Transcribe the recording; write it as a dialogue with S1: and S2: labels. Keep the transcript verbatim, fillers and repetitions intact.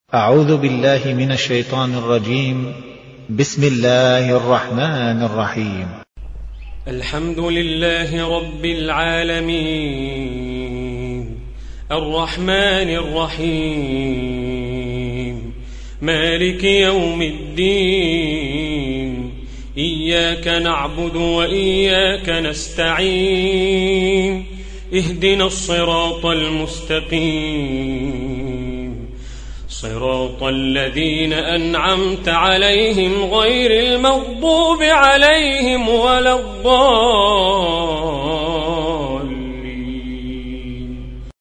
S1: أعوذ بالله من الشيطان الرجيم. بسم الله الرحمن الرحيم.
S2: الحمد لله رب العالمين الرحمن الرحيم مالك يوم الدين إياك نعبد وإياك نستعين اهدنا الصراط المستقيم صراط الذين أنعمت عليهم غير المغضوب عليهم ولا الضالين.